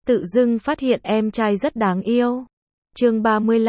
Tự dưng phát hiện em trai rất đáng yêu. Chương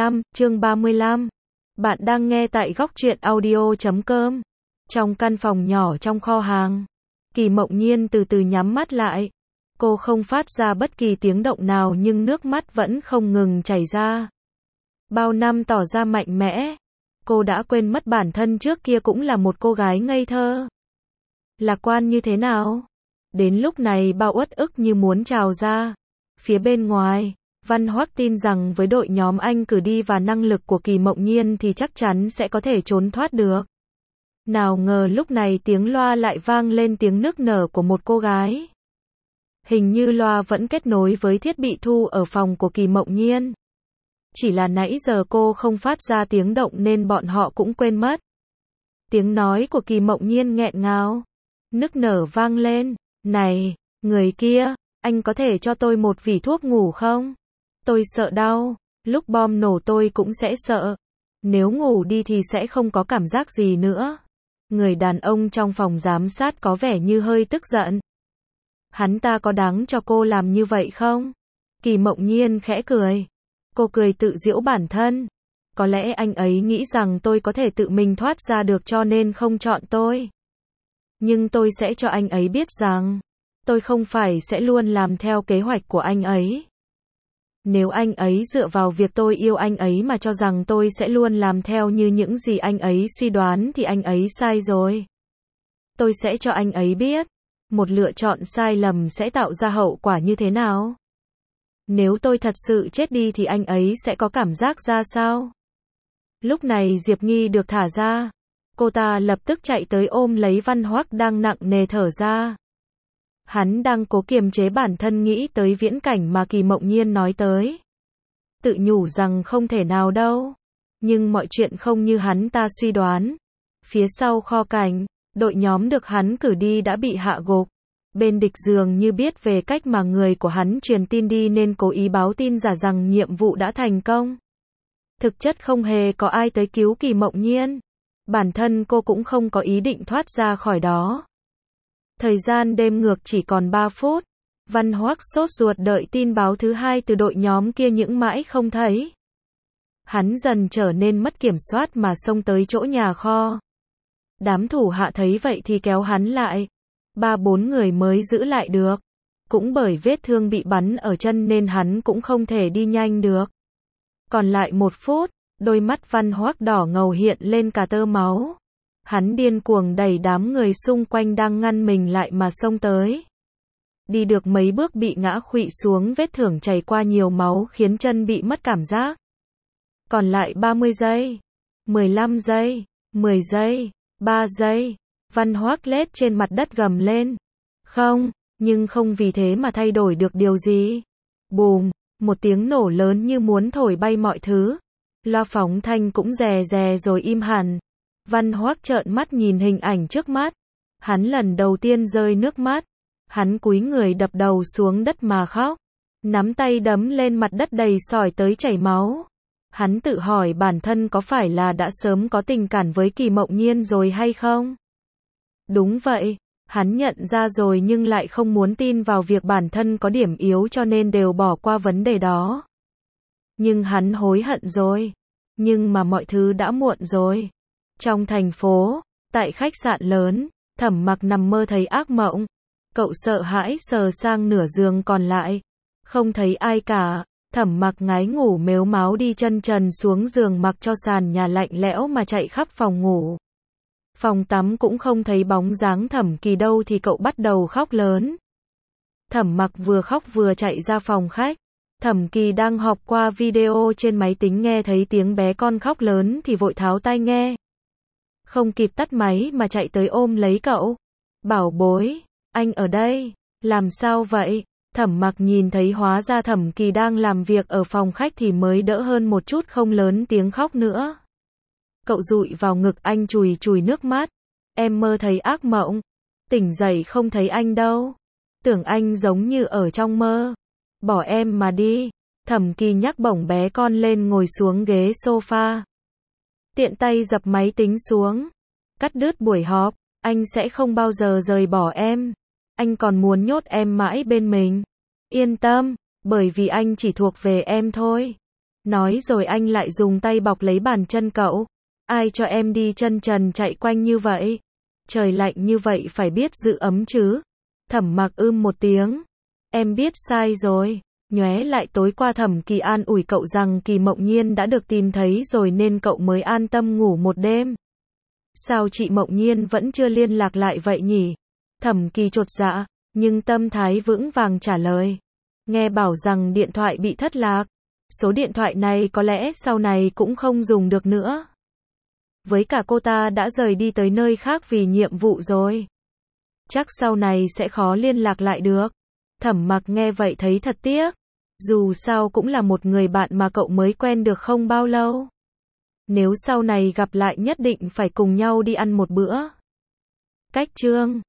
35. Bạn đang nghe tại góc truyện audio.com. Trong căn phòng nhỏ trong kho hàng, Kỳ Mộng Nhiên từ từ nhắm mắt lại. Cô không phát ra bất kỳ tiếng động nào nhưng nước mắt vẫn không ngừng chảy ra. Bao năm tỏ ra mạnh mẽ, cô đã quên mất bản thân trước kia cũng là một cô gái ngây thơ. Lạc quan như thế nào? Đến lúc này bao uất ức như muốn trào ra. Phía bên ngoài, Văn Hoác tin rằng với đội nhóm anh cử đi và năng lực của Kỳ Mộng Nhiên thì chắc chắn sẽ có thể trốn thoát được. Nào ngờ lúc này tiếng loa lại vang lên tiếng nức nở của một cô gái. Hình như loa vẫn kết nối với thiết bị thu ở phòng của Kỳ Mộng Nhiên. Chỉ là nãy giờ cô không phát ra tiếng động nên bọn họ cũng quên mất. Tiếng nói của Kỳ Mộng Nhiên nghẹn ngào, nức nở vang lên. Này, người kia, anh có thể cho tôi một vỉ thuốc ngủ không? Tôi sợ đau, lúc bom nổ tôi cũng sẽ sợ. Nếu ngủ đi thì sẽ không có cảm giác gì nữa. Người đàn ông trong phòng giám sát có vẻ như hơi tức giận. Hắn ta có đáng cho cô làm như vậy không? Kỳ Mộng Nhiên khẽ cười. Cô cười tự giễu bản thân. Có lẽ anh ấy nghĩ rằng tôi có thể tự mình thoát ra được cho nên không chọn tôi. Nhưng tôi sẽ cho anh ấy biết rằng tôi không phải sẽ luôn làm theo kế hoạch của anh ấy. Nếu anh ấy dựa vào việc tôi yêu anh ấy mà cho rằng tôi sẽ luôn làm theo như những gì anh ấy suy đoán thì anh ấy sai rồi. Tôi sẽ cho anh ấy biết, một lựa chọn sai lầm sẽ tạo ra hậu quả như thế nào. Nếu tôi thật sự chết đi thì anh ấy sẽ có cảm giác ra sao? Lúc này Diệp Nghi được thả ra. Cô ta lập tức chạy tới ôm lấy Văn Hoác đang nặng nề thở ra. Hắn đang cố kiềm chế bản thân nghĩ tới viễn cảnh mà Kỳ Mộng Nhiên nói tới. Tự nhủ rằng không thể nào đâu. Nhưng mọi chuyện không như hắn ta suy đoán. Phía sau kho cảnh, đội nhóm được hắn cử đi đã bị hạ gục. Bên địch dường như biết về cách mà người của hắn truyền tin đi nên cố ý báo tin giả rằng nhiệm vụ đã thành công. Thực chất không hề có ai tới cứu Kỳ Mộng Nhiên. Bản thân cô cũng không có ý định thoát ra khỏi đó. Thời gian đếm ngược chỉ còn 3 phút. Văn Hoác sốt ruột đợi tin báo thứ hai từ đội nhóm kia nhưng mãi không thấy. Hắn dần trở nên mất kiểm soát mà xông tới chỗ nhà kho. Đám thủ hạ thấy vậy thì kéo hắn lại. 3-4 người mới giữ lại được. Cũng bởi vết thương bị bắn ở chân nên hắn cũng không thể đi nhanh được. Còn lại 1 phút, đôi mắt Văn Hoác đỏ ngầu hiện lên cả tơ máu. Hắn điên cuồng đẩy đám người xung quanh đang ngăn mình lại mà xông tới. Đi được mấy bước bị ngã khuỵu xuống, vết thương chảy qua nhiều máu khiến chân bị mất cảm giác. Còn lại 30 giây, 15 giây, 10 giây, 3 giây. Văn Hoác lết trên mặt đất gầm lên. Không, nhưng không vì thế mà thay đổi được điều gì. Bùm, một tiếng nổ lớn như muốn thổi bay mọi thứ. Loa phóng thanh cũng rè rè rồi im hẳn. Văn Hoác trợn mắt nhìn hình ảnh trước mắt. Hắn lần đầu tiên rơi nước mắt. Hắn cúi người đập đầu xuống đất mà khóc. Nắm tay đấm lên mặt đất đầy sỏi tới chảy máu. Hắn tự hỏi bản thân có phải là đã sớm có tình cảm với Kỳ Mộng Nhiên rồi hay không? Đúng vậy, hắn nhận ra rồi nhưng lại không muốn tin vào việc bản thân có điểm yếu cho nên đều bỏ qua vấn đề đó. Nhưng hắn hối hận rồi. Nhưng mà mọi thứ đã muộn rồi. Trong thành phố, tại khách sạn lớn, Thẩm Mặc nằm mơ thấy ác mộng. Cậu sợ hãi sờ sang nửa giường còn lại. Không thấy ai cả. Thẩm Mặc ngái ngủ mếu máo đi chân trần xuống giường mặc cho sàn nhà lạnh lẽo mà chạy khắp phòng ngủ. Phòng tắm cũng không thấy bóng dáng Thẩm Kỳ đâu thì cậu bắt đầu khóc lớn. Thẩm Mặc vừa khóc vừa chạy ra phòng khách. Thẩm Kỳ đang họp qua video trên máy tính nghe thấy tiếng bé con khóc lớn thì vội tháo tai nghe. Không kịp tắt máy mà chạy tới ôm lấy cậu. Bảo bối, anh ở đây. Làm sao vậy? Thẩm Mặc nhìn thấy hóa ra Thẩm Kỳ đang làm việc ở phòng khách thì mới đỡ hơn một chút, không lớn tiếng khóc nữa. Cậu dụi vào ngực anh chùi chùi nước mắt. Em mơ thấy ác mộng. Tỉnh dậy không thấy anh đâu. Tưởng anh giống như ở trong mơ. Bỏ em mà đi. Thẩm Kỳ nhắc bổng bé con lên ngồi xuống ghế sofa. Tiện tay dập máy tính xuống. Cắt đứt buổi họp. Anh sẽ không bao giờ rời bỏ em. Anh còn muốn nhốt em mãi bên mình. Yên tâm, Bởi vì anh chỉ thuộc về em thôi. Nói rồi anh lại dùng tay bọc lấy bàn chân cậu. Ai cho em đi chân trần chạy quanh như vậy? Trời lạnh như vậy phải biết giữ ấm chứ. Thẩm Mặc một tiếng. Em biết sai rồi. Nhoé lại tối qua Thẩm Kỳ an ủi cậu rằng Kỳ Mộng Nhiên đã được tìm thấy rồi nên cậu mới an tâm ngủ một đêm. Sao chị Mộng Nhiên vẫn chưa liên lạc lại vậy nhỉ? Thẩm Kỳ chột dạ, nhưng tâm thái vững vàng trả lời. Nghe bảo rằng điện thoại bị thất lạc. Số điện thoại này có lẽ sau này cũng không dùng được nữa. Với cả cô ta đã rời đi tới nơi khác vì nhiệm vụ rồi. Chắc sau này sẽ khó liên lạc lại được. Thẩm Mặc nghe vậy thấy thật tiếc. Dù sao cũng là một người bạn mà cậu mới quen được không bao lâu. Nếu sau này gặp lại nhất định phải cùng nhau đi ăn một bữa. Cách chương